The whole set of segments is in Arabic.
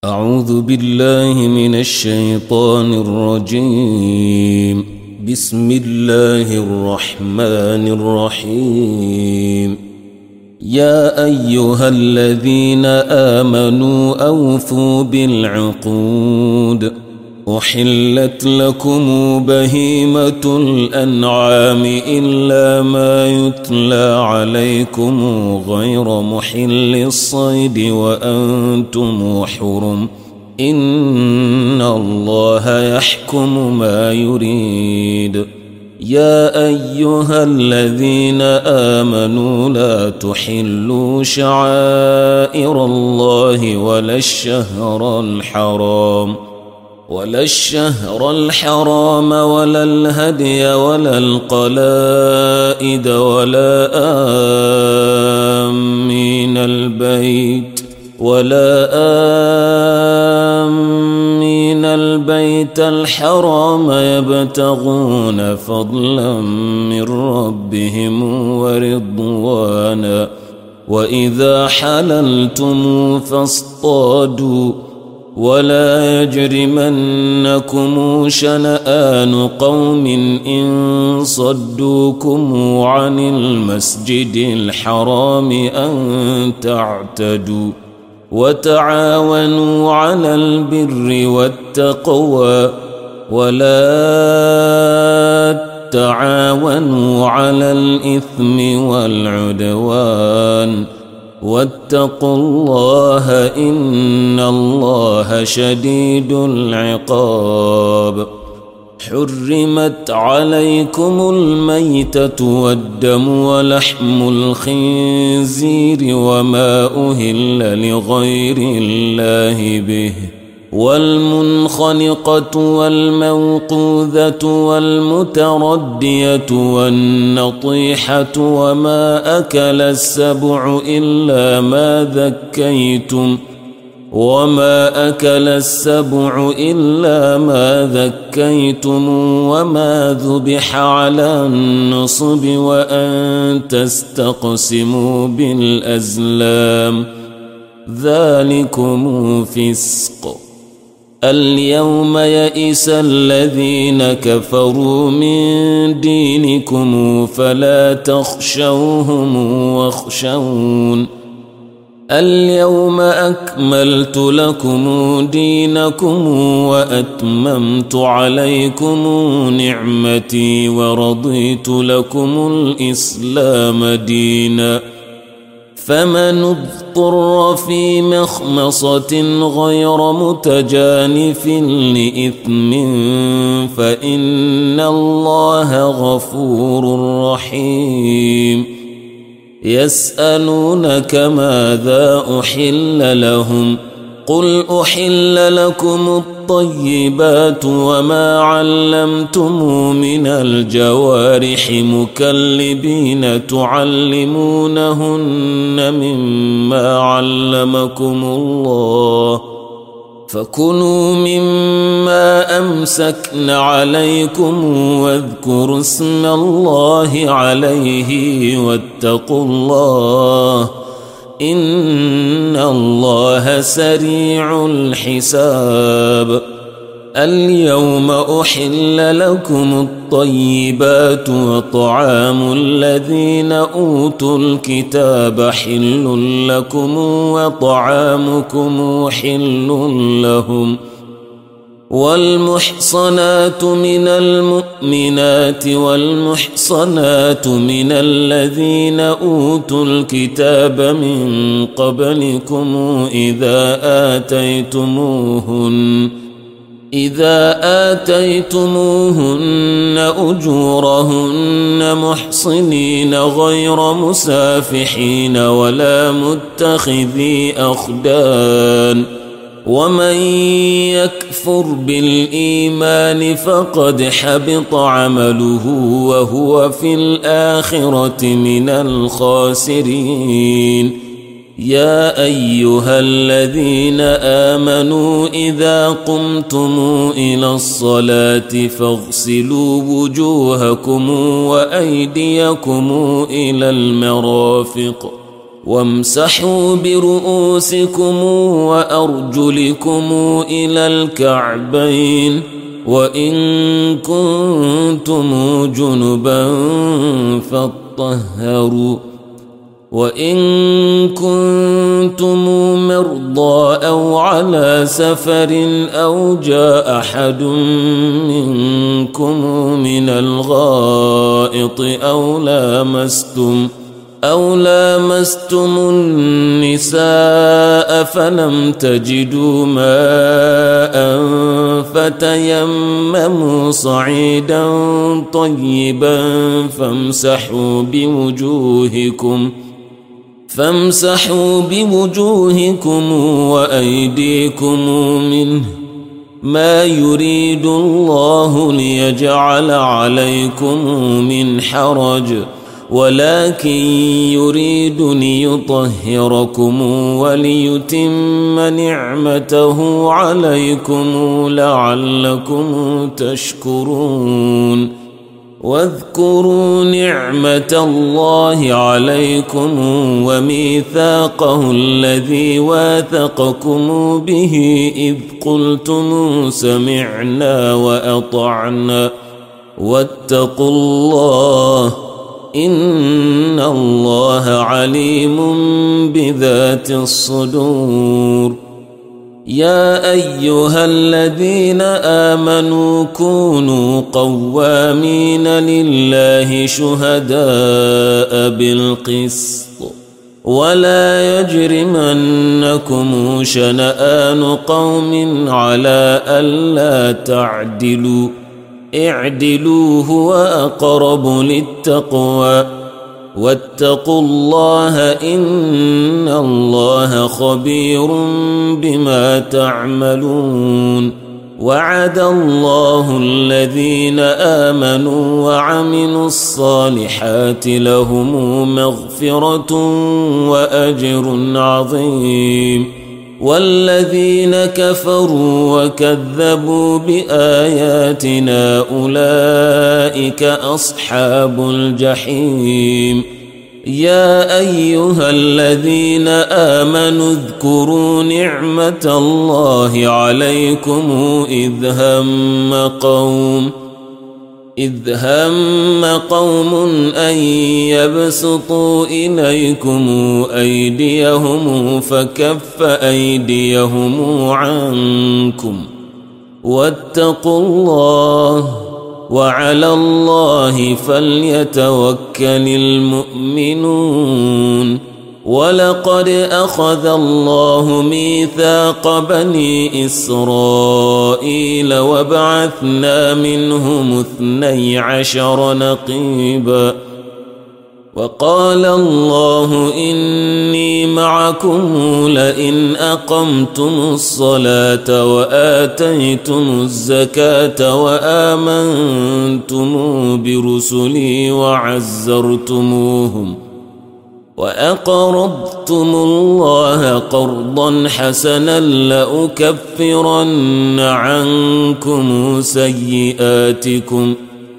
أعوذ بالله من الشيطان الرجيم. بسم الله الرحمن الرحيم. يا أيها الذين آمنوا أوفوا بالعقود. أحلت لكم بهيمة الأنعام إلا ما يتلى عليكم غير محل الصيد وأنتم حرم. إن الله يحكم ما يريد. يا أيها الذين آمنوا لا تحلوا شعائر الله ولا الشهر الحرام ولا الهدي ولا القلائد ولا آمين البيت الحرام يبتغون فضلا من ربهم ورضوانا. وإذا حللتم فاصطادوا ولا يجرمنكم شنآن قوم إن صدوكم عن المسجد الحرام أن تعتدوا. وتعاونوا على البر والتقوى ولا تعاونوا على الإثم والعدوان. واتقوا الله إن الله شديد العقاب. حرمت عليكم الميتة والدم ولحم الخنزير وما أهل لغير الله به والمنخنقة والموقوذة والمتردية والنطيحة وما أكل السبع إلا ما ذكيتم وما ذبح على النصب وأن تستقسموا بالأزلام ذلكم فسق. اليوم يئس الذين كفروا من دينكم فلا تخشوهم واخشون. اليوم أكملت لكم دينكم وأتممت عليكم نعمتي ورضيت لكم الإسلام دينا. فمن اضطر في مخمصة غير متجانف لإثم فإن الله غفور رحيم. يسألونك ماذا أحل لهم قل أحل لكم الطيبات وما علمتم من الجوارح مكلبين تعلمونهن مما علمكم الله فكلوا مما أمسكن عليكم واذكروا اسم الله عليه واتقوا الله إن الله سريع الحساب. اليوم أحل لكم الطيبات وطعام الذين أوتوا الكتاب حل لكم وطعامكم حل لهم. والمحصنات من المؤمنات والمحصنات من الذين أوتوا الكتاب من قبلكم إذا آتيتموهن أجورهن محصنين غير مسافحين ولا متخذي أخدان. ومن يكفر بالإيمان فقد حبط عمله وهو في الآخرة من الخاسرين. يا أيها الذين آمنوا إذا قمتم إلى الصلاة فاغسلوا وجوهكم وأيديكم إلى المرافق وامسحوا برؤوسكم وأرجلكم إلى الكعبين وإن كنتم جنبا فاطهروا وإن كنتم مرضى أو على سفر أو جاء أحد منكم من الغائط أو لامستم النساء فلم تجدوا ماء فتيمموا صعيدا طيبا فامسحوا بوجوهكم وأيديكم منه ما يريد الله ليجعل عليكم من حرج ولكن يريد ليطهركم وليتم نعمته عليكم لعلكم تشكرون واذكروا نعمة الله عليكم وميثاقه الذي واثقكم به إذ قلتم سمعنا وأطعنا واتقوا الله إن الله عليم بذات الصدور يا أيها الذين آمنوا كونوا قوامين لله شهداء بالقسط ولا يجرمنكم شنآن قوم على ألا تعدلوا اعدلوا هو أقرب للتقوى واتقوا الله إن الله خبير بما تعملون وعد الله الذين آمنوا وعملوا الصالحات لهم مغفرة وأجر عظيم والذين كفروا وكذبوا بآياتنا أولئك أصحاب الجحيم يا أيها الذين آمنوا اذكروا نعمة الله عليكم إذ هم قوم أن يبسطوا إليكم أيديهم فكف أيديهم عنكم واتقوا الله وعلى الله فليتوكل المؤمنون ولقد أخذ الله ميثاق بني إسرائيل وبعثنا منهم 12 نقيبا وقال الله إني معكم لئن أقمتم الصلاة وآتيتم الزكاة وآمنتم برسلي وعزرتموهم وأقرضتم الله قرضا حسنا لأكفرن عنكم سيئاتكم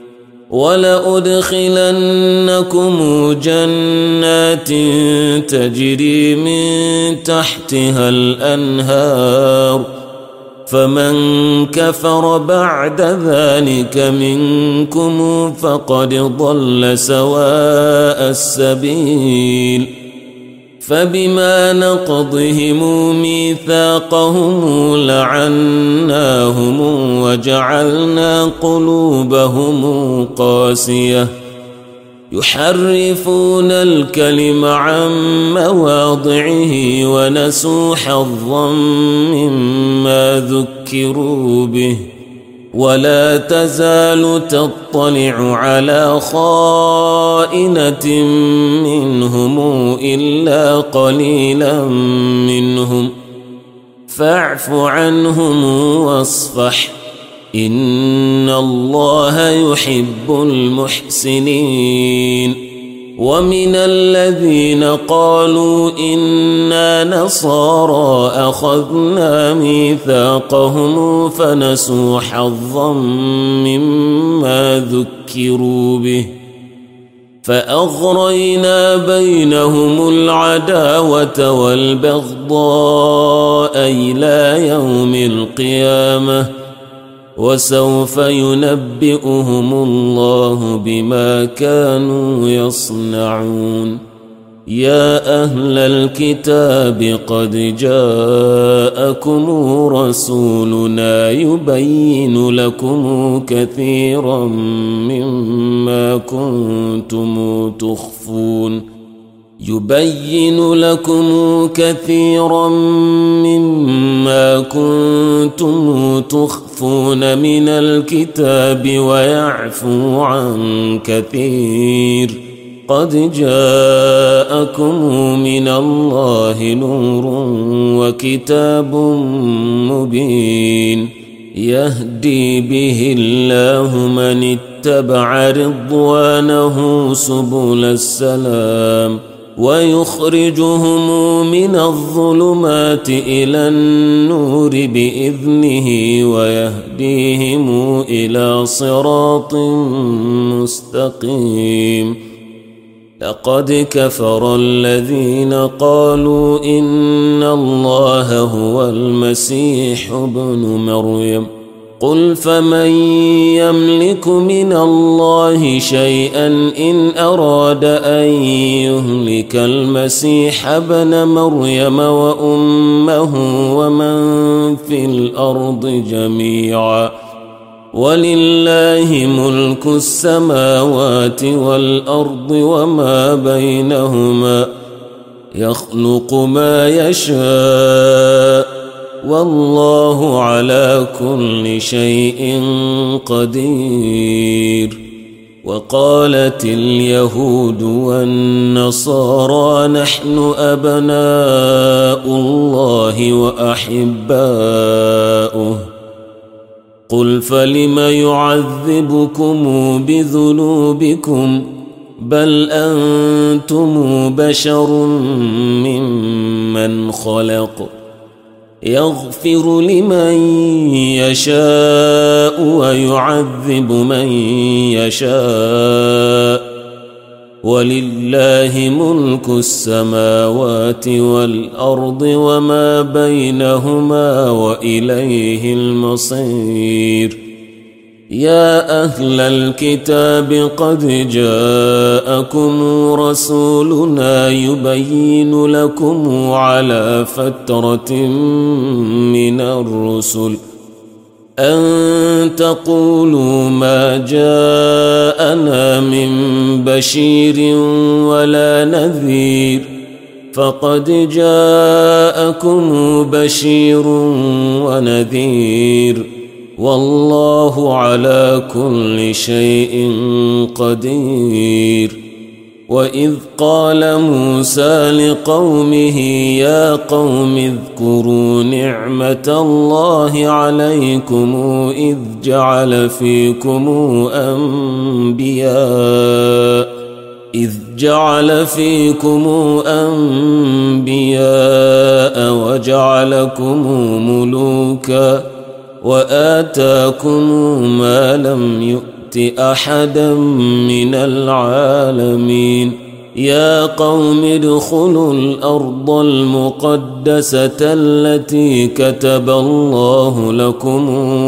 ولأدخلنكم جنات تجري من تحتها الأنهار فمن كفر بعد ذلك منكم فقد ضل سواء السبيل فبما نقضهم ميثاقهم لعناهم وجعلنا قلوبهم قاسية يحرفون الكلم عن مواضعه ونسوا حظا مما ذكروا به ولا تزال تطلع على خائنة منهم إلا قليلا منهم فاعف عنهم واصفح إن الله يحب المحسنين ومن الذين قالوا إنا نصارى أخذنا ميثاقهم فنسوا حظا مما ذكروا به فأغرينا بينهم العداوة والبغضاء إلى يوم القيامة وسوف ينبئهم الله بما كانوا يصنعون يا أهل الكتاب قد جاءكم رسولنا يبين لكم كثيرا مما كنتم تخفون من الكتاب ويعفو عن كثير قد جاءكم من الله نور وكتاب مبين يهدي به الله من اتبع رضوانه سبل السلام ويخرجهم من الظلمات إلى النور بإذنه ويهديهم إلى صراط مستقيم لقد كفر الذين قالوا إن الله هو المسيح ابن مريم قل فمن يملك من الله شيئا إن أراد أن يهلك المسيح ابن مريم وأمه ومن في الأرض جميعا ولله ملك السماوات والأرض وما بينهما يخلق ما يشاء والله على كل شيء قدير وقالت اليهود والنصارى نحن أبناء الله وأحباؤه قل فلم يعذبكم بذنوبكم بل أنتم بشر ممن خلق يغفر لمن يشاء ويعذب من يشاء ولله ملك السماوات والأرض وما بينهما وإليه المصير يا أهل الكتاب قد جاءكم رسولنا يبين لكم على فترة من الرسل أن تقولوا ما جاءنا من بشير ولا نذير فقد جاءكم بشير ونذير والله على كل شيء قدير وإذ قال موسى لقومه يا قوم اذكروا نعمة الله عليكم إذ جعل فيكم أنبياء وجعلكم ملوكا وآتاكم ما لم يؤت أحدا من العالمين يا قوم ادخلوا الأرض المقدسة التي كتب الله لكم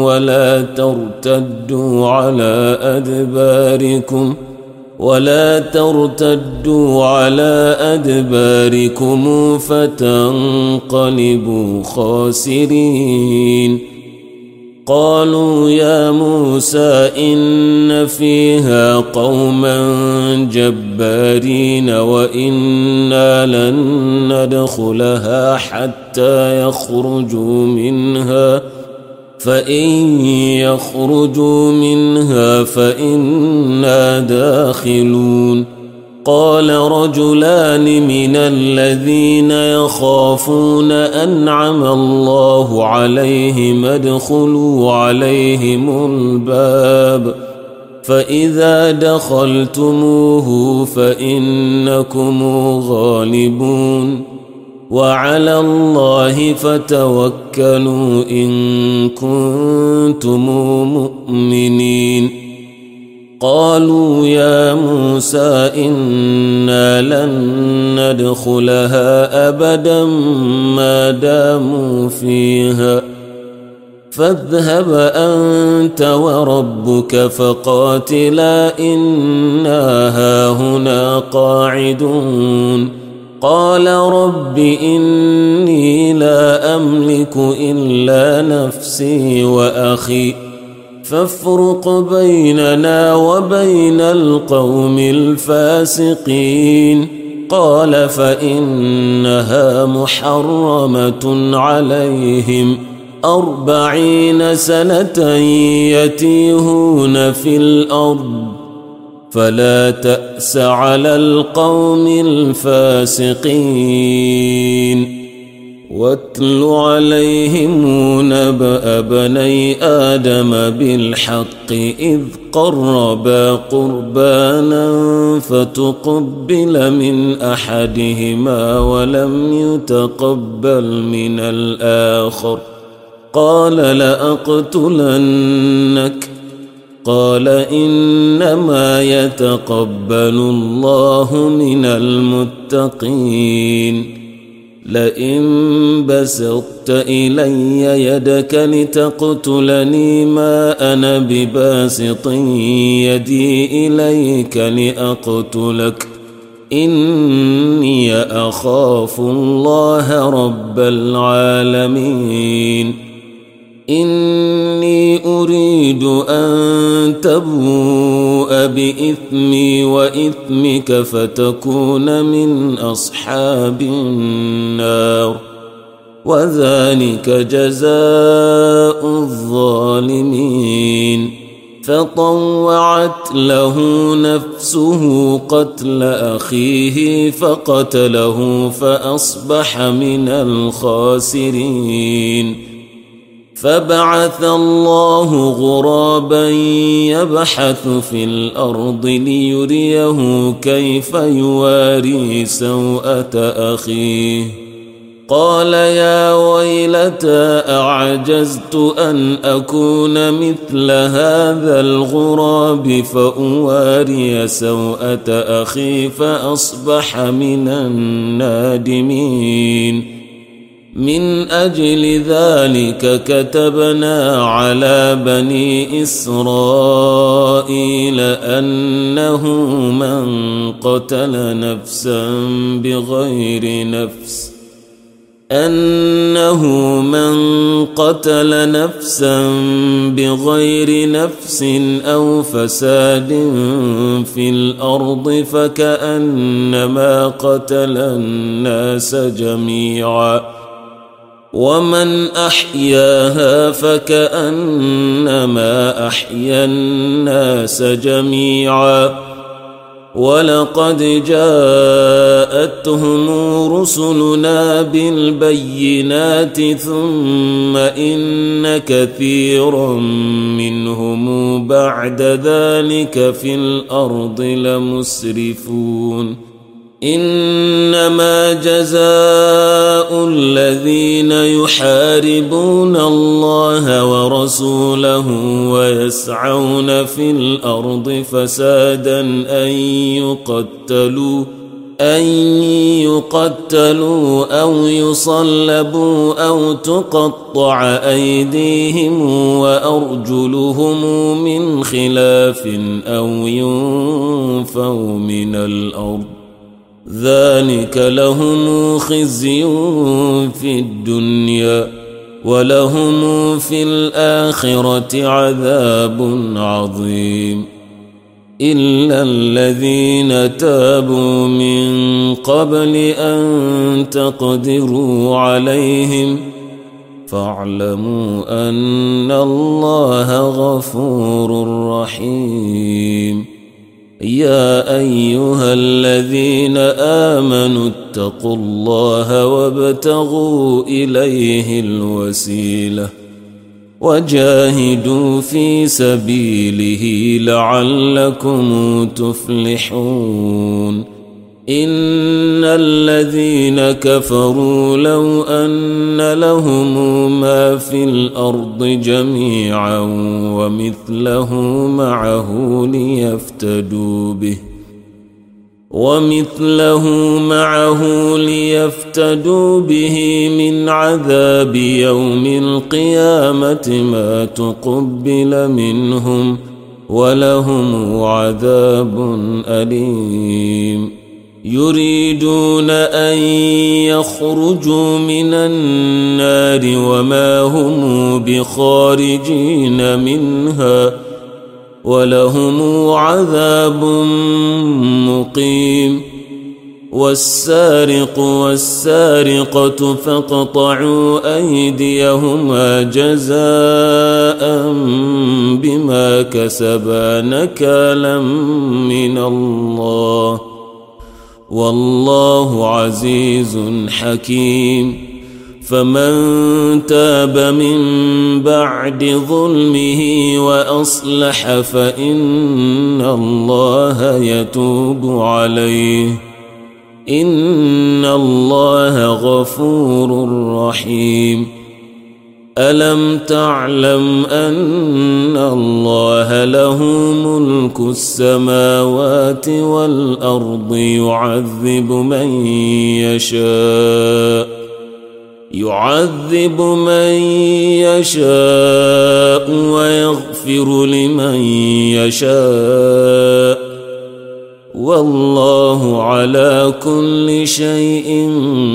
ولا ترتدوا على أدباركم فتنقلبوا خاسرين قالوا يا موسى إن فيها قوما جبارين وإنا لن ندخلها حتى يخرجوا منها فإن يخرجوا منها فإنا داخلون قال رجلان من الذين يخافون أنعم الله عليهم ادخلوا عليهم الباب فإذا دخلتموه فإنكم غالبون وعلى الله فتوكلوا إن كنتم مؤمنين قالوا يا موسى إنا لن ندخلها أبدا ما داموا فيها فاذهب أنت وربك فقاتلا إنا هاهنا قاعدون قال رب إني لا أملك إلا نفسي وأخي فافرق بيننا وبين القوم الفاسقين قال فإنها محرمة عليهم 40 سنة يتيهون في الأرض فلا تأس على القوم الفاسقين واتل عليهم نبأ بني آدم بالحق إذ قربا قربانا فتقبل من أحدهما ولم يتقبل من الآخر قال لأقتلنك قال إنما يتقبل الله من المتقين لئن بسطت إلي يدك لتقتلني ما أنا بباسط يدي إليك لأقتلك إني أخاف الله رب العالمين إني أريد أن تبوء بإثمي وإثمك فتكون من أصحاب النار وذلك جزاء الظالمين فطوعت له نفسه قتل أخيه فقتله فأصبح من الخاسرين فبعث الله غرابا يبحث في الأرض ليريه كيف يواري سوءة أخيه قال يا ويلتى أعجزت أن أكون مثل هذا الغراب فأواري سوءة أخي فأصبح من النادمين من أجل ذلك كتبنا على بني إسرائيل أنه من قتل نفسا بغير نفس أو فساد في الأرض فكأنما قتل الناس جميعا ومن أحياها فكأنما أحيا الناس جميعا ولقد جاءتهم رسلنا بالبينات ثم إن كثيرا منهم بعد ذلك في الأرض لمسرفون إنما جزاء الذين يحاربون الله ورسوله ويسعون في الأرض فسادا أن يقتلوا أو يصلبوا أو تقطع أيديهم وأرجلهم من خلاف أو ينفوا من الأرض ذلك لهم خزي في الدنيا ولهم في الآخرة عذاب عظيم إلا الذين تابوا من قبل أن تقدروا عليهم فاعلموا أن الله غفور رحيم يا أيها الذين آمنوا اتقوا الله وابتغوا إليه الوسيلة وجاهدوا في سبيله لعلكم تفلحون إن الذين كفروا لو أن لهم ما في الأرض جميعا ومثله معه ليفتدوا به من عذاب يوم القيامة ما تقبل منهم ولهم عذاب أليم يريدون أن يخرجوا من النار وما هم بخارجين منها ولهم عذاب مقيم والسارق والسارقة فاقطعوا أيديهما جزاء بما كسبا نكالا من الله والله عزيز حكيم فمن تاب من بعد ظلمه وأصلح فإن الله يتوب عليه إن الله غفور رحيم ألم تعلم أن الله له ملك السماوات والأرض يعذب من يشاء ويغفر لمن يشاء والله على كل شيء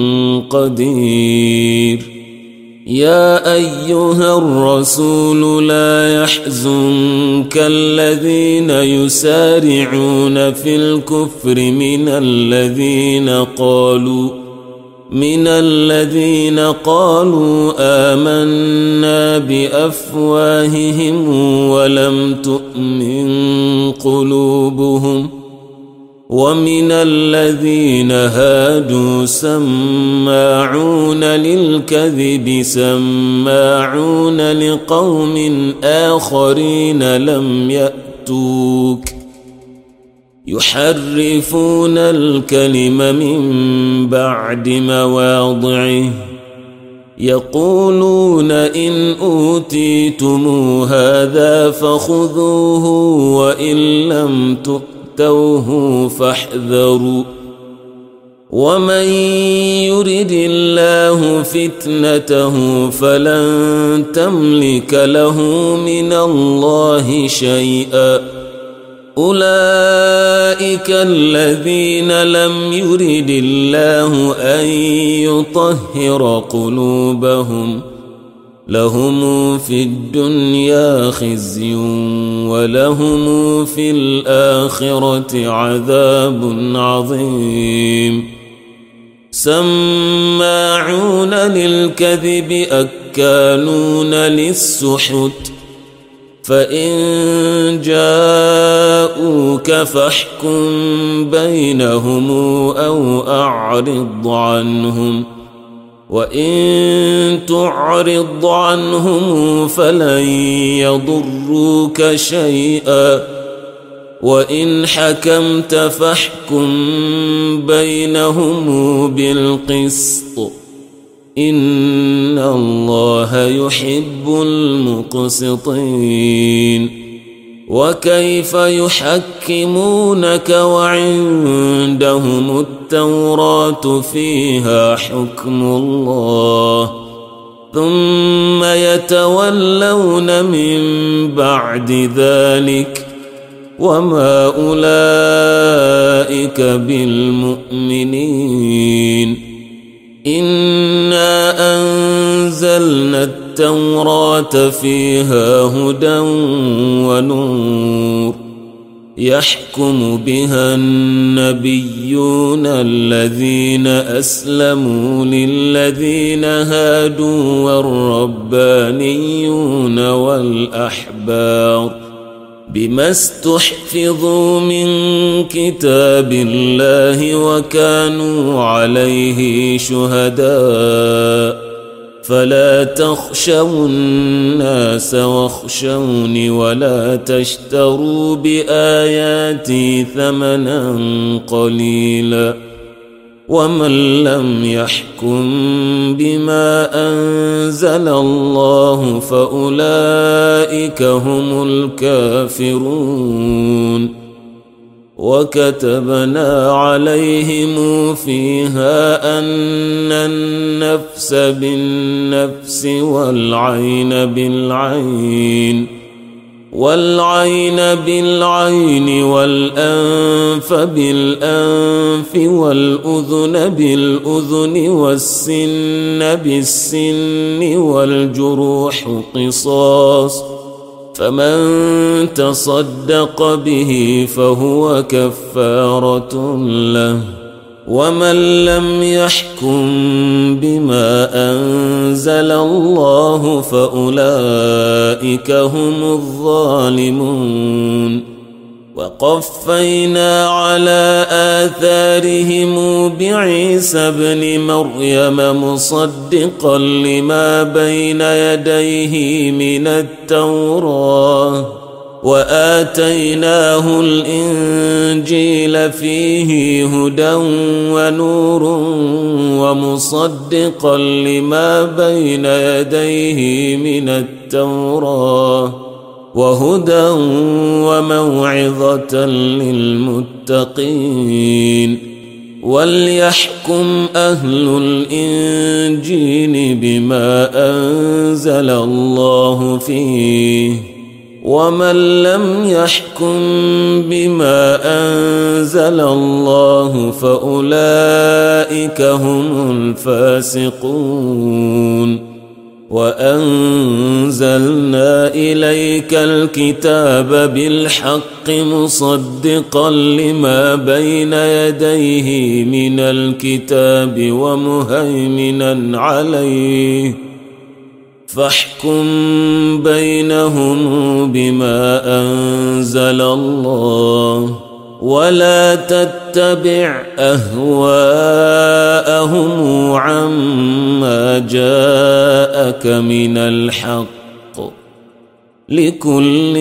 قدير يا أيها الرسول لا يحزنك الذين يسارعون في الكفر من الذين قالوا آمنا بأفواههم ولم تؤمن قلوبهم ومن الذين هادوا سماعون للكذب سماعون لقوم آخرين لم يأتوك يحرفون الكلم من بعد مواضعه يقولون إن أوتيتم هذا فخذوه وإن لم تؤتوه فاحذروا ومن يرد الله فتنته فلن تملك له من الله شيئا أولئك الذين لم يرد الله أن يطهر قلوبهم لهم في الدنيا خزي ولهم في الآخرة عذاب عظيم سماعون للكذب أكالون للسحت فإن جاءوك فاحكم بينهم أو أعرض عنهم وإن تعرض عنهم فلن يضروك شيئا وإن حكمت فاحكم بينهم بالقسط إن الله يحب المقسطين وكيف يحكمونك وعندهم التوراة فيها حكم الله ثم يتولون من بعد ذلك وما أولئك بالمؤمنين إنا أنزلنا التوراة فيها هدى ونور يحكم بها النبيون الذين أسلموا للذين هادوا والربانيون والأحبار بما استحفظوا من كتاب الله وكانوا عليه شهداء فلا تخشوا الناس واخشوني ولا تشتروا بآياتي ثمنا قليلا ومن لم يحكم بما أنزل الله فأولئك هم الكافرون وكتبنا عليهم فيها أن النفس بالنفس والعين بالعين والأنف بالأنف والأذن بالأذن والسن بالسن والجروح قصاص فمن تصدق به فهو كفارة له ومن لم يحكم بما أنزل الله فأولئك هم الظالمون وقفينا على آثارهم بعيسى ابن مريم مصدقا لما بين يديه من التوراة وآتيناه الإنجيل فيه هدى ونور ومصدقا لما بين يديه من التوراة وهدى وموعظة للمتقين وليحكم أهل الإنجيل بما أنزل الله فيه ومن لم يحكم بما أنزل الله فأولئك هم الفاسقون وأنزلنا إليك الكتاب بالحق مصدقا لما بين يديه من الكتاب ومهيمنا عليه فاحكم بينهم بما أنزل الله ولا تتبع أهواءهم عما جاءك من الحق لكل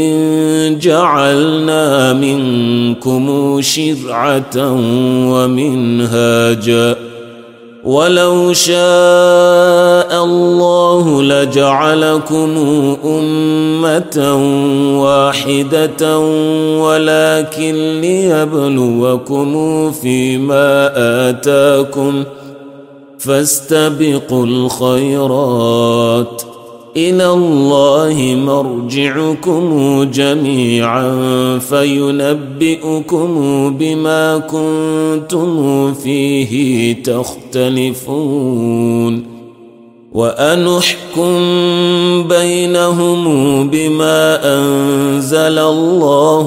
جعلنا منكم شرعة ومنهاجا ولو شاء الله لجعلكم أمة واحدة ولكن ليبلوكم فيما آتاكم فاستبقوا الخيرات إلى الله مرجعكم جميعا فينبئكم بما كنتم فيه تختلفون وأنحكم بينهم بما أنزل الله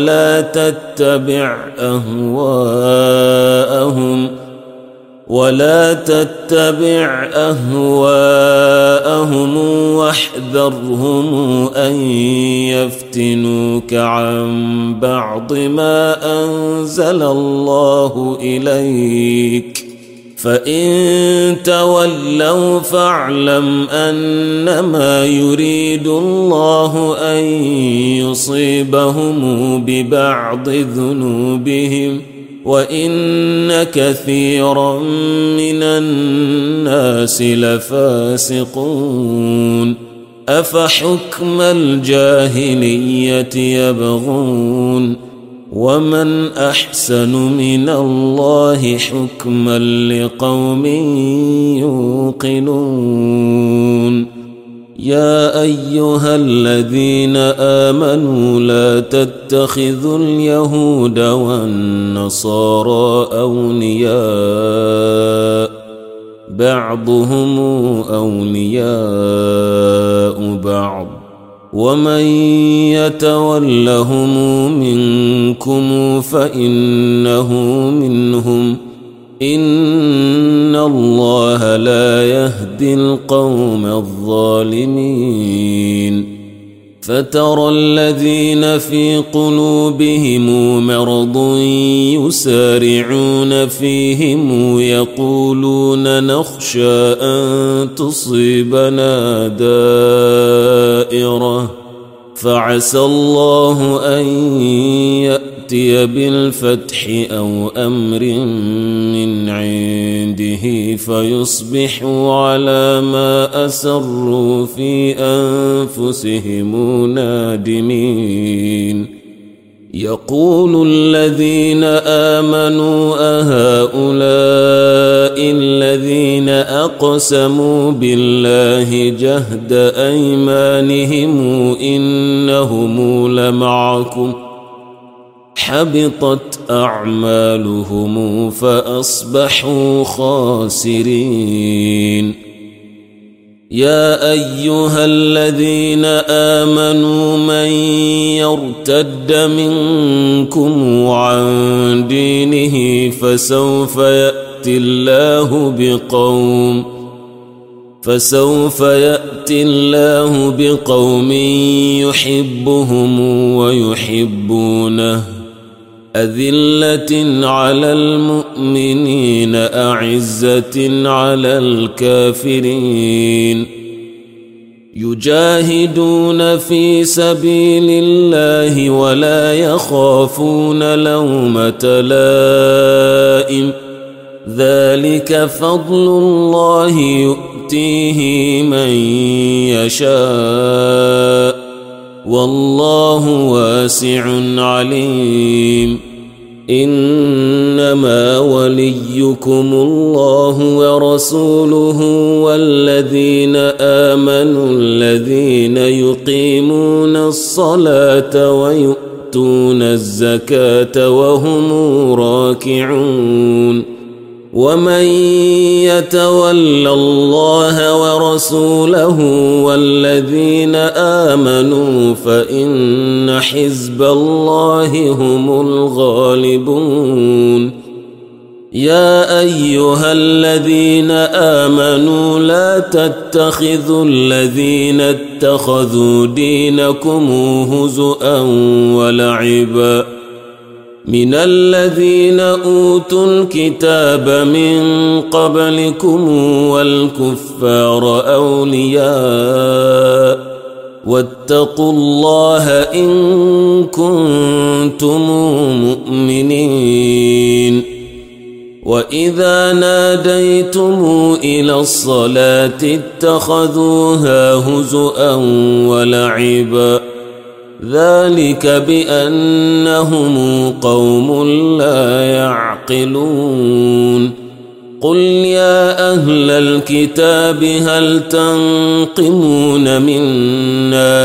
ولا تتبع أهواءهم واحذرهم أن يفتنوك عن بعض ما أنزل الله إليك فإن تولوا فاعلم أنما يريد الله أن يصيبهم ببعض ذنوبهم وإن كثيرا من الناس لفاسقون أفحكم الجاهلية يبغون ومن أحسن من الله حكما لقوم يوقنون يا أيها الذين آمنوا لا تتخذوا اليهود والنصارى أولياء بعضهم أولياء بعض ومن يتولهم منكم فإنه منهم إن الله لا يهدي القوم الظالمين فترى الذين في قلوبهم مرض يسارعون فيهم يقولون نخشى أن تصيبنا دائرة فعسى الله أن يأتي بالفتح أو أمر من عنده فيصبحوا على ما أسروا في أنفسهم نادمين يقول الذين آمنوا أهؤلاء الذين أقسموا بالله جهد أيمانهم إنهم لمعكم حبطت أعمالهم فأصبحوا خاسرين يا أيها الذين آمنوا من يرتد منكم عن دينه فسوف يأتي الله بقوم يحبهم ويحبونه أذلة على المؤمنين أعزة على الكافرين يجاهدون في سبيل الله ولا يخافون لومة لائم ذلك فضل الله يؤتيه من يشاء والله واسع عليم إنما وليكم الله ورسوله والذين آمنوا الذين يقيمون الصلاة ويؤتون الزكاة وهم راكعون ومن يتول الله ورسوله والذين آمنوا فإن حزب الله هم الغالبون يا أيها الذين آمنوا لا تتخذوا الذين اتخذوا دينكم هزؤا ولعبا من الذين أوتوا الكتاب من قبلكم والكفار أولياء واتقوا الله إن كنتم مؤمنين وإذا ناديتم إلى الصلاة اتخذوها هزؤا ولعبا ذلك بأنهم قوم لا يعقلون قل يا أهل الكتاب هل تنقمون منا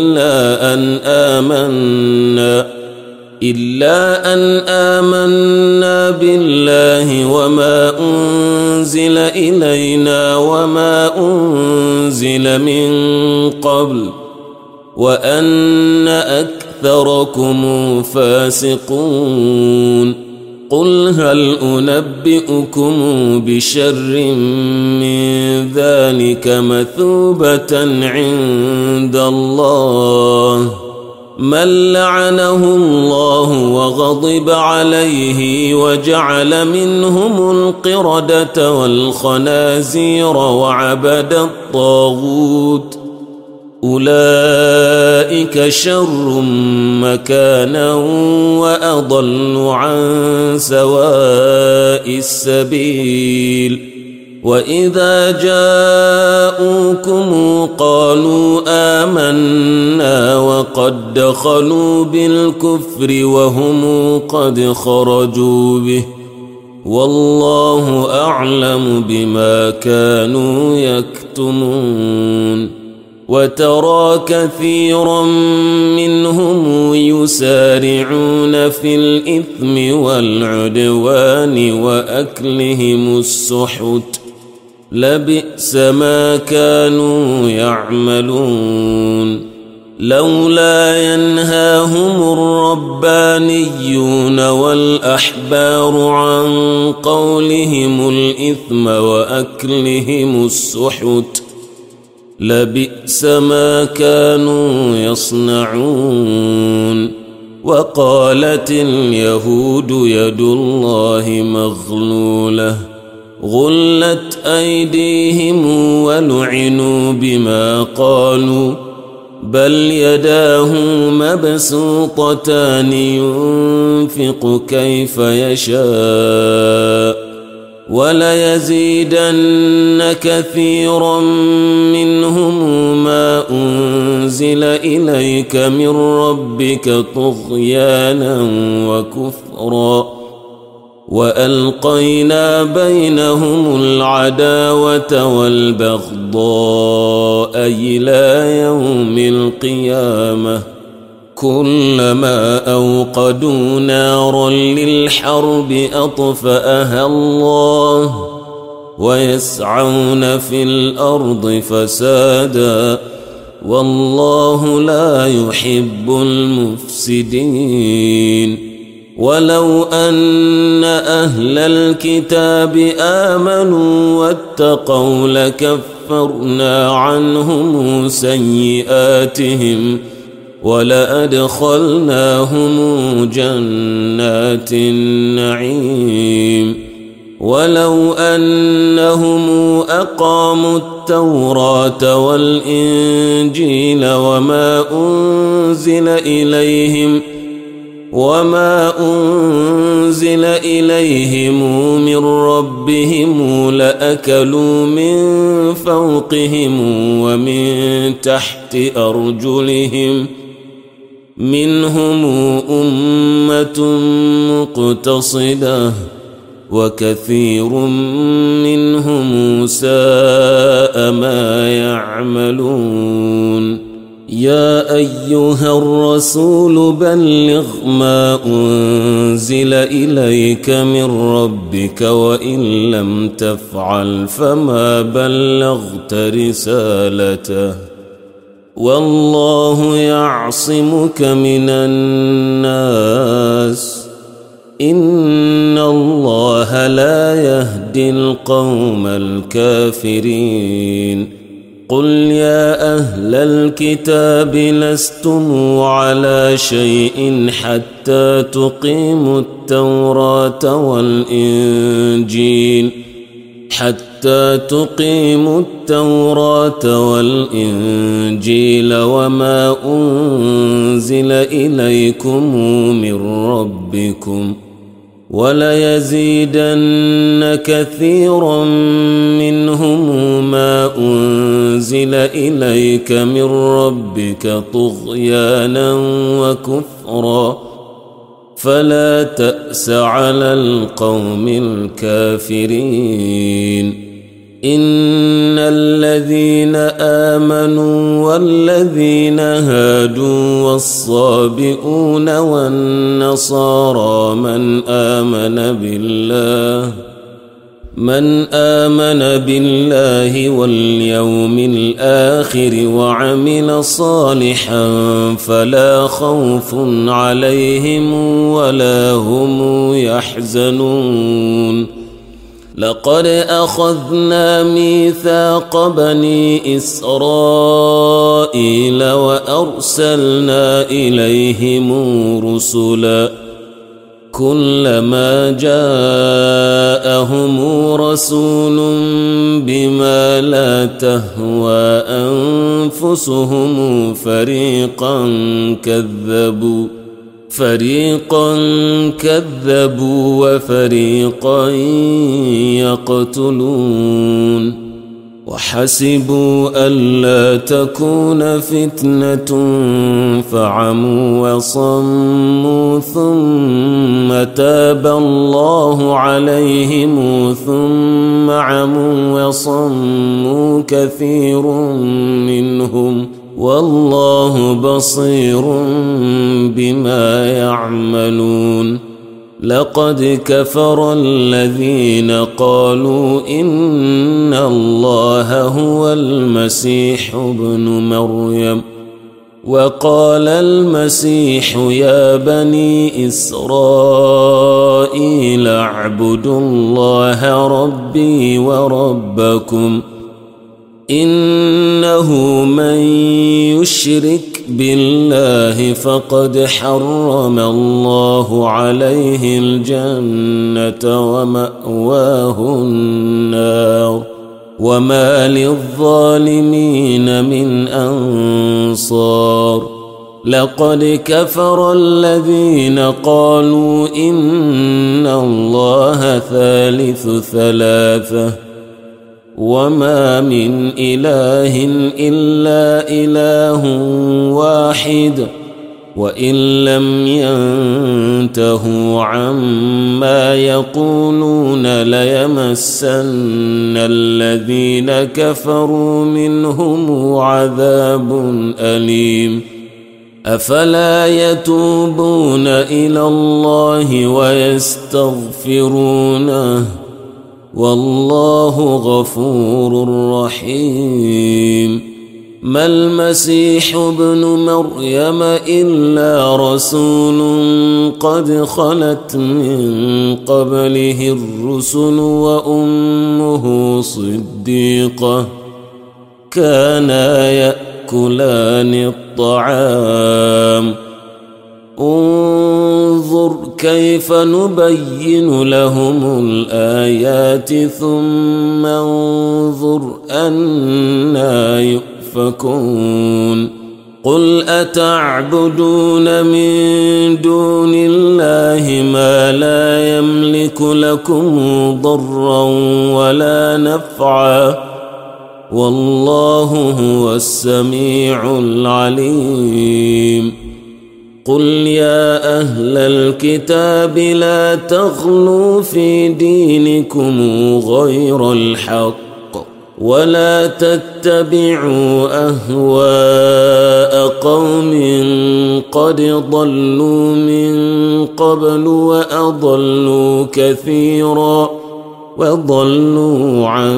إلا أن آمنا بالله وما أنزل إلينا وما أنزل من قبل وأن أكثركم فاسقون قل هل أنبئكم بشر من ذلك مثوبة عند الله من لعنه الله وغضب عليه وجعل منهم القردة والخنازير وعبد الطاغوت أولئك شر مكانا وأضل عن سواء السبيل وإذا جاءوكم قالوا آمنا وقد دخلوا بالكفر وهم قد خرجوا به والله أعلم بما كانوا يكتمون وترى كثيرا منهم يسارعون في الإثم والعدوان وأكلهم السحت لبئس ما كانوا يعملون لولا ينهاهم الربانيون والأحبار عن قولهم الإثم وأكلهم السحت لبئس ما كانوا يصنعون وقالت اليهود يد الله مغلولة غلت أيديهم ولعنوا بما قالوا بل يداه مبسوطتان ينفق كيف يشاء وليزيدن كثيرا منهم ما أنزل إليك من ربك طغيانا وكفرا وألقينا بينهم العداوة والبغضاء إلى يوم القيامة كلما أوقدوا نارا للحرب أطفأها الله ويسعون في الأرض فسادا والله لا يحب المفسدين ولو أن أهل الكتاب آمنوا واتقوا لكفرنا عنهم سيئاتهم ولأدخلناهم جنات النعيم ولو أنهم أقاموا التوراة والإنجيل وما أنزل إليهم من ربهم لأكلوا من فوقهم ومن تحت أرجلهم منهم أمة مقتصدة وكثير منهم ساء ما يعملون يا أيها الرسول بلغ ما أنزل إليك من ربك وإن لم تفعل فما بلغت رسالته والله يعصمك من الناس إن الله لا يهدي القوم الكافرين قل يا أهل الكتاب لستم على شيء حتى تقيموا التوراة والإنجيل وما أنزل إليكم من ربكم وليزيدن كثيرا منهم ما أنزل إليك من ربك طغيانا وكفرا فلا تأس على القوم الكافرين إن الذين آمنوا والذين هادوا والصابئون والنصارى من آمن بالله واليوم الآخر وعمل صالحا فلا خوف عليهم ولا هم يحزنون لقد أخذنا ميثاق بني إسرائيل وأرسلنا إليهم رسلا كلما جاءهم رسول بما لا تهوى أنفسهم فريقا كذبوا وفريقا يقتلون وحسبوا ألا تكون فتنة فعموا وصموا ثم تاب الله عليهم ثم عموا وصموا كثير منهم والله بصير بما يعملون لقد كفر الذين قالوا إن الله هو المسيح ابن مريم وقال المسيح يا بني إسرائيل اعبدوا الله ربي وربكم إنه من يشرك بالله فقد حرم الله عليه الجنة ومأواه النار وما للظالمين من أنصار لقد كفر الذين قالوا إن الله ثالث ثلاثة وما من إله إلا إله واحد وإن لم ينتهوا عما يقولون ليمسن الذين كفروا منهم عذاب أليم أفلا يتوبون إلى الله ويستغفرونه والله غفور رحيم ما المسيح ابن مريم إلا رسول قد خلت من قبله الرسل وأمه صديقة كانا يأكلان الطعام انظر كيف نبين لهم الآيات ثم انظر أنى يؤفكون قل أتعبدون من دون الله ما لا يملك لكم ضرا ولا نفعا والله هو السميع العليم قل يا أهل الكتاب لا تغلوا في دينكم غير الحق ولا تتبعوا أهواء قوم قد ضلوا من قبل وأضلوا كثيرا وضلوا عن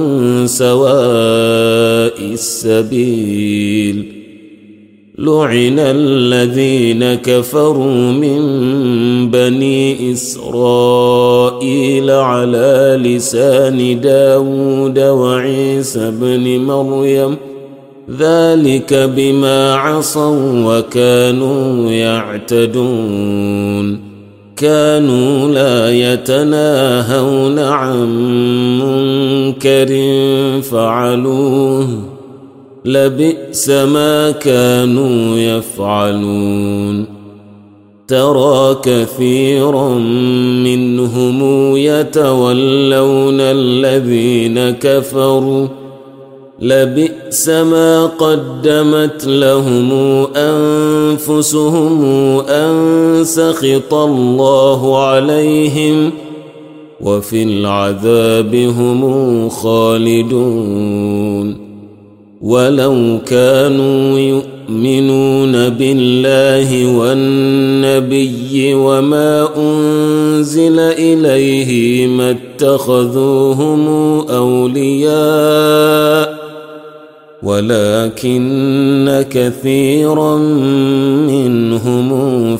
سواء السبيل لعن الذين كفروا من بني إسرائيل على لسان داود وعيسى بن مريم ذلك بما عصوا وكانوا يعتدون كانوا لا يتناهون عن منكر فعلوه لبئس ما كانوا يفعلون ترى كثيرا منهم يتولون الذين كفروا لبئس ما قدمت لهم أنفسهم أن سخط الله عليهم وفي العذاب هم خالدون ولو كانوا يؤمنون بالله والنبي وما أنزل إليه ما اتخذوهم أولياء ولكن كثيرا منهم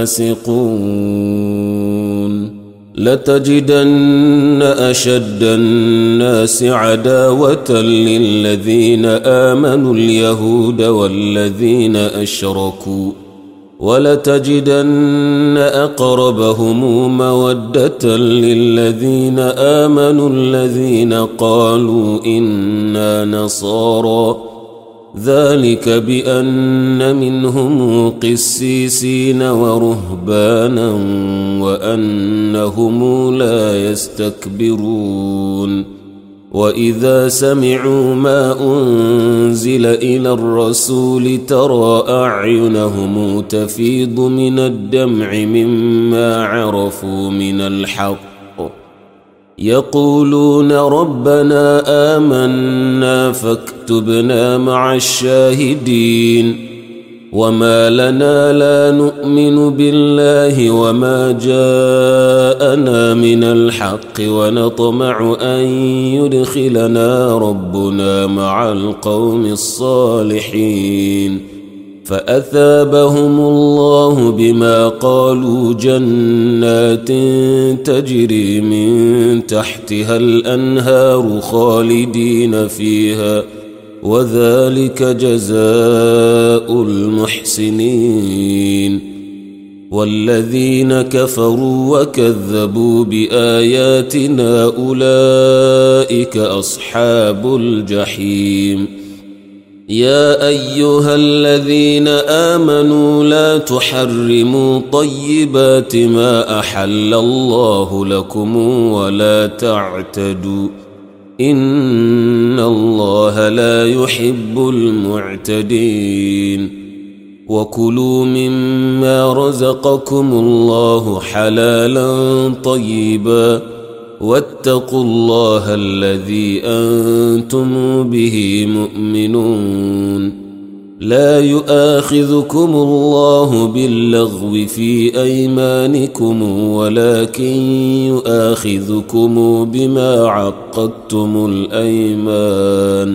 فاسقون لتجدن أشد الناس عداوة للذين آمنوا اليهود والذين أشركوا ولتجدن أقربهم مودة للذين آمنوا الذين قالوا إنا نصارى ذلك بأن منهم قسيسين ورهبانا وأنهم لا يستكبرون وإذا سمعوا ما أنزل إلى الرسول ترى أعينهم تفيض من الدمع مما عرفوا من الحق يقولون ربنا آمنا فاكتبنا مع الشاهدين وما لنا لا نؤمن بالله وما جاءنا من الحق ونطمع أن يدخلنا ربنا مع القوم الصالحين فأثابهم الله بما قالوا جنات تجري من تحتها الأنهار خالدين فيها وذلك جزاء المحسنين. والذين كفروا وكذبوا بآياتنا أولئك أصحاب الجحيم. يا أيها الذين آمنوا لا تحرموا طيبات ما أحل الله لكم ولا تعتدوا إن الله لا يحب المعتدين. وكلوا مما رزقكم الله حلالا طيبا واتقوا الله الذي أنتم به مؤمنون. لا يؤاخذكم الله باللغو في أيمانكم ولكن يؤاخذكم بما عقدتم الأيمان،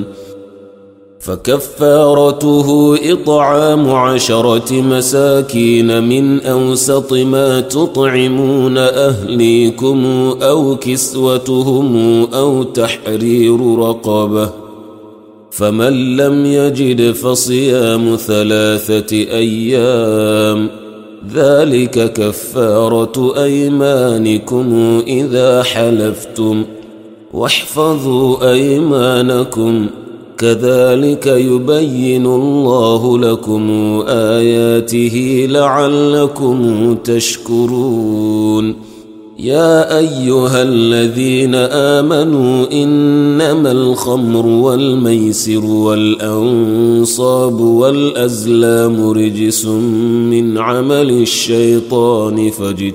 فكفارته إطعام 10 مساكين من أوسط ما تطعمون أهليكم أو كسوتهم أو تحرير رقبة، فمن لم يجد فصيام 3 أيام ذلك كفارة أيمانكم إذا حلفتم، واحفظوا أيمانكم كذلك يبين الله لكم آياته لعلكم تشكرون. يا أيها الذين آمنوا إنما الخمر والميسر والأنصاب والأزلام رجس من عمل الشيطان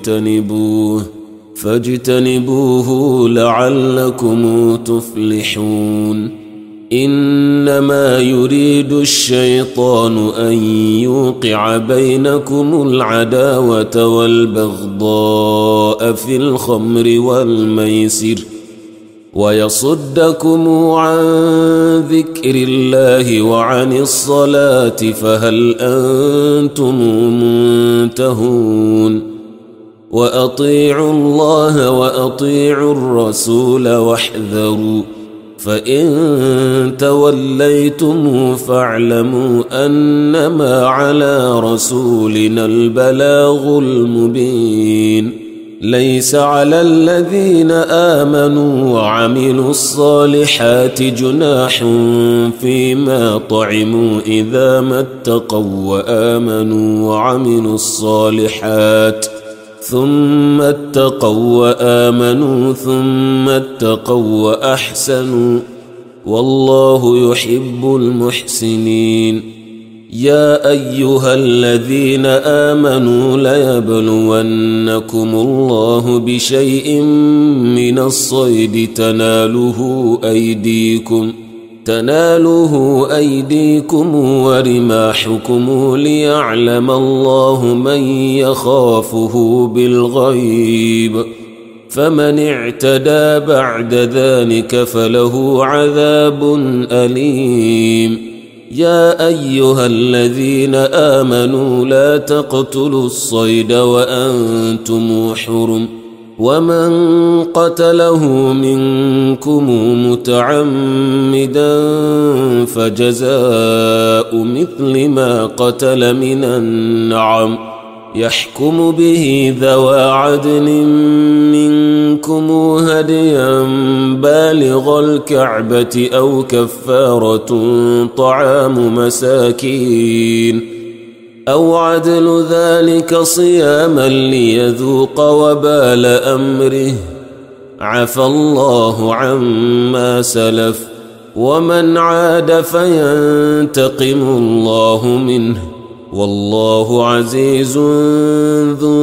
فاجتنبوه لعلكم تفلحون. إنما يريد الشيطان أن يوقع بينكم العداوة والبغضاء في الخمر والميسر ويصدكم عن ذكر الله وعن الصلاة فهل أنتم منتهون. وأطيعوا الله وأطيعوا الرسول واحذروا، فإن توليتم فاعلموا أنما على رسولنا البلاغ المبين. ليس على الذين آمنوا وعملوا الصالحات جناح فيما طعموا إذا ما اتقوا وآمنوا وعملوا الصالحات ثم اتقوا وآمنوا ثم اتقوا وأحسنوا والله يحب المحسنين. يا أيها الذين آمنوا ليبلونكم الله بشيء من الصيد تناله أيديكم ورماحكم ليعلم الله من يخافه بالغيب، فمن اعتدى بعد ذلك فله عذاب أليم. يا أيها الذين آمنوا لا تقتلوا الصيد وأنتم حرم، ومن قتله منكم متعمدا فجزاء مثل ما قتل من النعم يحكم به ذوى عدل منكم هديا بالغ الكعبة أو كفارة طعام مساكين أو عدل ذلك صياما ليذوق وبال أمره، عفى الله عما سلف، ومن عاد فينتقم الله منه، والله عزيز ذو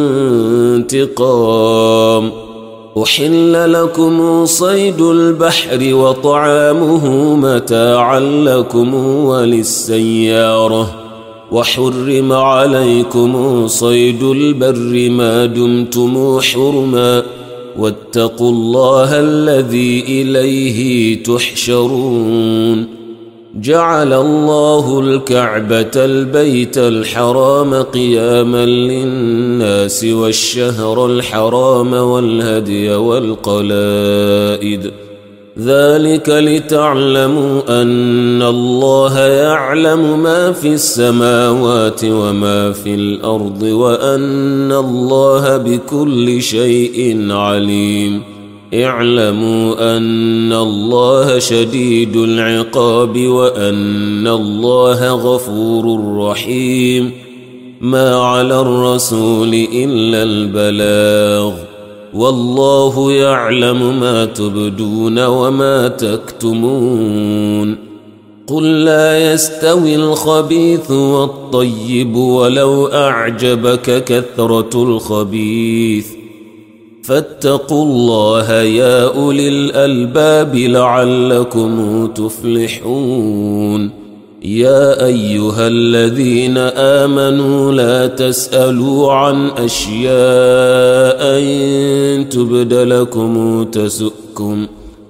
انتقام. أحل لكم صيد البحر وطعامه متاعا لكم وللسيارة، وحرم عليكم صيد البر ما دمتم حرما، واتقوا الله الذي إليه تحشرون. جعل الله الكعبة البيت الحرام قياما للناس والشهر الحرام والهدي والقلائد، ذلك لتعلموا أن الله يعلم ما في السماوات وما في الأرض وأن الله بكل شيء عليم. اعلموا أن الله شديد العقاب وأن الله غفور رحيم. ما على الرسول إلا البلاغ، والله يعلم ما تبدون وما تكتمون. قل لا يستوي الخبيث والطيب ولو أعجبك كثرة الخبيث، فاتقوا الله يا أولي الألباب لعلكم تفلحون. يا أيها الذين آمنوا لا تسألوا عن أشياء إن تبد لكم تسؤكم،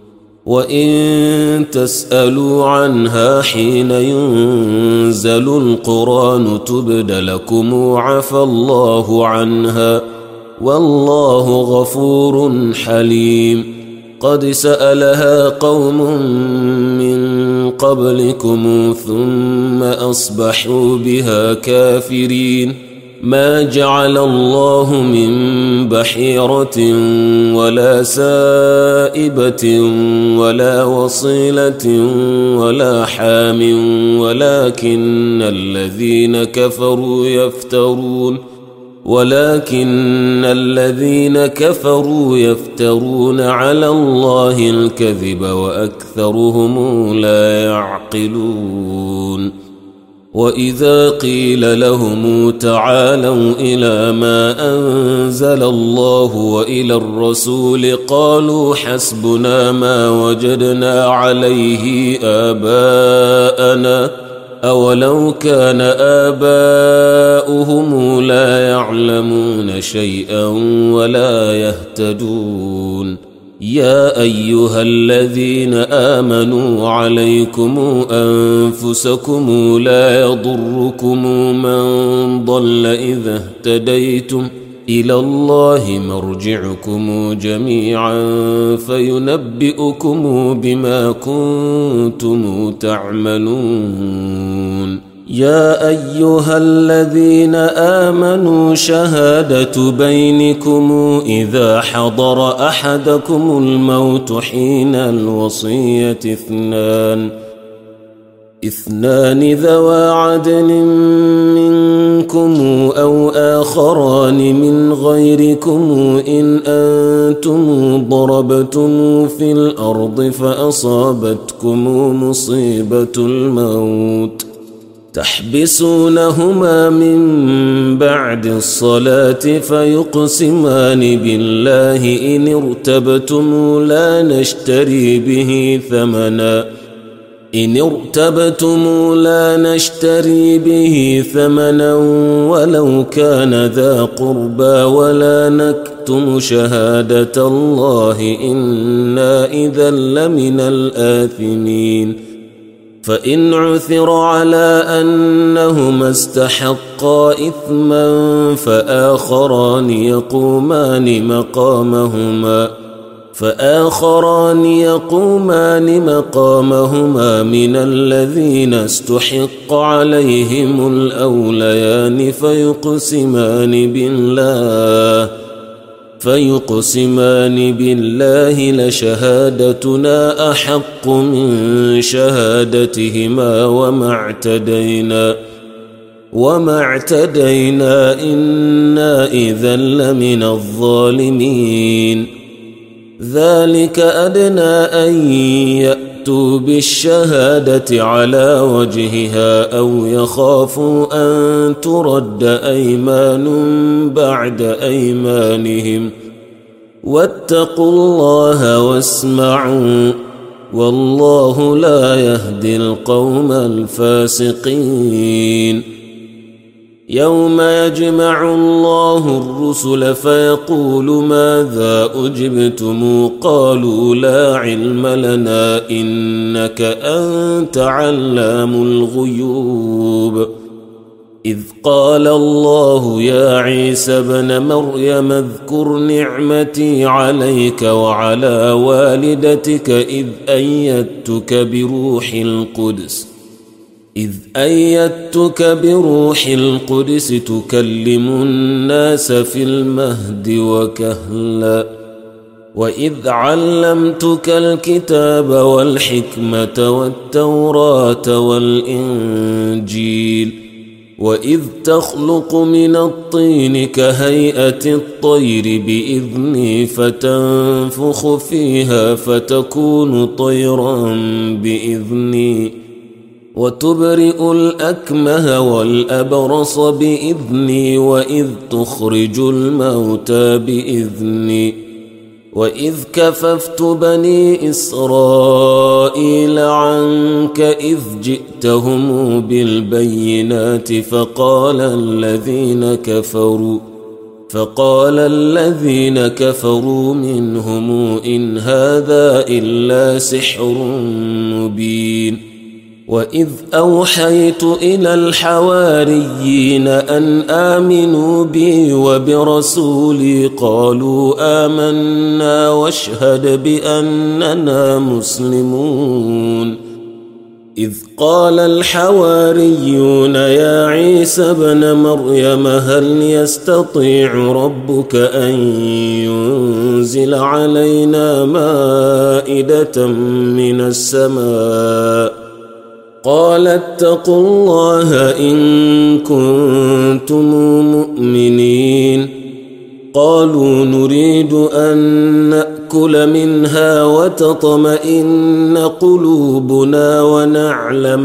وإن تسألوا عنها حين ينزل القرآن تبد لكم عفى الله عنها، والله غفور حليم. قد سألها قوم من قبلكم ثم أصبحوا بها كافرين. ما جعل الله من بحيرة ولا سائبة ولا وصيلة ولا حام ولكن الذين كفروا يفترون على الله الكذب وأكثرهم لا يعقلون. وإذا قيل لهم تعالوا إلى ما أنزل الله وإلى الرسول قالوا حسبنا ما وجدنا عليه آباءنا أولو كان آباؤهم لا يعلمون شيئا ولا يهتدون. يا أيها الذين آمنوا عليكم أنفسكم لا يضركم من ضل إذا اهتديتم، إلى الله مرجعكم جميعا فينبئكم بما كنتم تعملون. يا أيها الذين آمنوا شهادة بينكم إذا حضر أحدكم الموت حين الوصية اثنان ذوى عدل منكم أو آخران من غيركم إن أنتم ضربتم في الأرض فأصابتكم مصيبة الموت تحبسونهما من بعد الصلاة فيقسمان بالله إن ارتبتم لا نشتري به ثمنا ولو كان ذا قربى ولا نكتم شهادة الله إنا إذا لمن الآثمين. فإن عثر على أنهما استحقا إثما فآخران يقومان مقامهما من الذين استحق عليهم الأوليان فيقسمان بالله لشهادتنا أحق من شهادتهما وما اعتدينا إنا إذا لمن الظالمين. ذلك أدنى أن يأتوا بالشهادة على وجهها أو يخافوا أن ترد أيمان بعد أيمانهم واتقوا الله واسمعوا والله لا يهدي القوم الفاسقين. يوم يجمع الله الرسل فيقول ماذا أجبتم قالوا لا علم لنا إنك أنت علام الغيوب. إذ قال الله يا عيسى ابن مريم اذكر نعمتي عليك وعلى والدتك إذ أيدتك بروح القدس تكلم الناس في المهد وكهلا وإذ علمتك الكتاب والحكمة والتوراة والإنجيل وإذ تخلق من الطين كهيئة الطير بإذني فتنفخ فيها فتكون طيرا بإذني وتبرئ الأكمه والأبرص بإذني وإذ تخرج الموتى بإذني وإذ كففت بني إسرائيل عنك إذ جئتهم بالبينات فقال الذين كفروا منهم إن هذا إلا سحر مبين وإذ أوحيت إلى الحواريين أن آمنوا بي وبرسولي قالوا آمنا واشهد بأننا مسلمون إذ قال الحواريون يا عيسى ابن مريم هل يستطيع ربك أن ينزل علينا مائدة من السماء قال اتقوا الله إن كنتم مؤمنين قالوا نريد أن نأكل منها وتطمئن قلوبنا ونعلم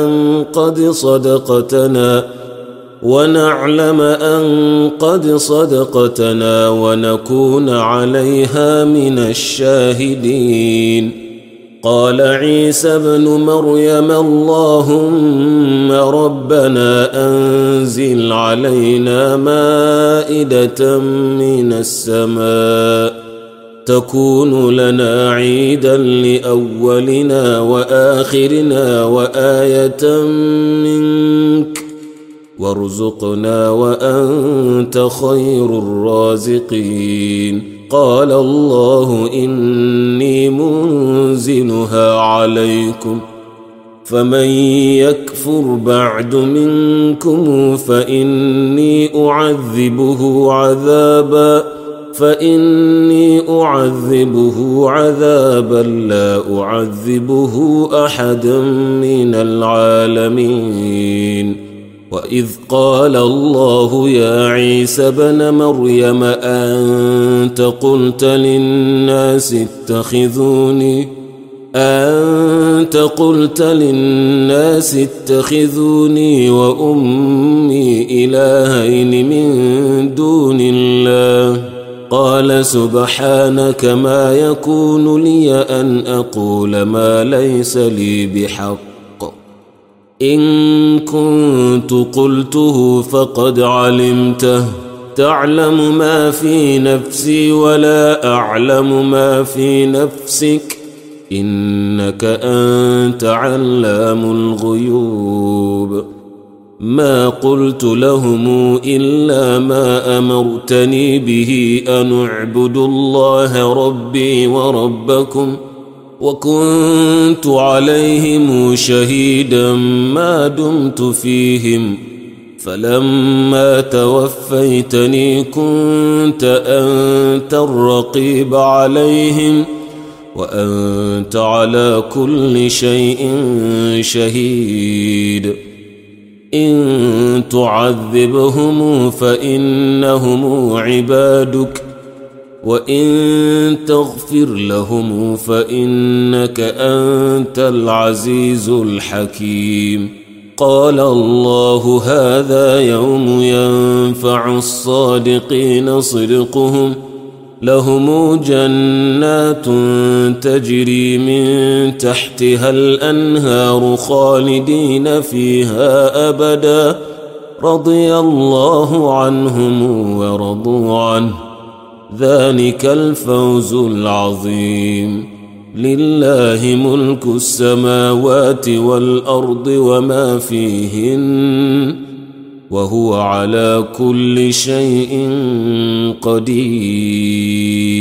أن قد صدقتنا ونكون عليها من الشاهدين قال عيسى ابن مريم اللهم ربنا أنزل علينا مائدة من السماء تكون لنا عيدا لأولنا وآخرنا وآية منك وارزقنا وأنت خير الرازقين قال الله إني منزلها عليكم فمن يكفر بعد منكم فإني أعذبه عذابا لا أعذبه أحدا من العالمين وإذ قال الله يا عيسى ابن مريم أنت قلت للناس اتخذوني وأمي إلهين من دون الله قال سبحانك ما يكون لي أن أقول ما ليس لي بحق إن كنت قلته فقد علمته تعلم ما في نفسي ولا أعلم ما في نفسك إنك أنت علام الغيوب ما قلت لهم إلا ما أمرتني به أن اعبدوا الله ربي وربكم وكنت عليهم شهيدا ما دمت فيهم فلما توفيتني كنت أنت الرقيب عليهم وأنت على كل شيء شهيد إن تعذبهم فإنهم عبادك وإن تغفر لهم فإنك أنت العزيز الحكيم قال الله هذا يوم ينفع الصادقين صدقهم لهم جنات تجري من تحتها الأنهار خالدين فيها أبدا رضي الله عنهم ورضوا عنه ذلك الفوز العظيم لله ملك السماوات والأرض وما فيهن وهو على كل شيء قدير.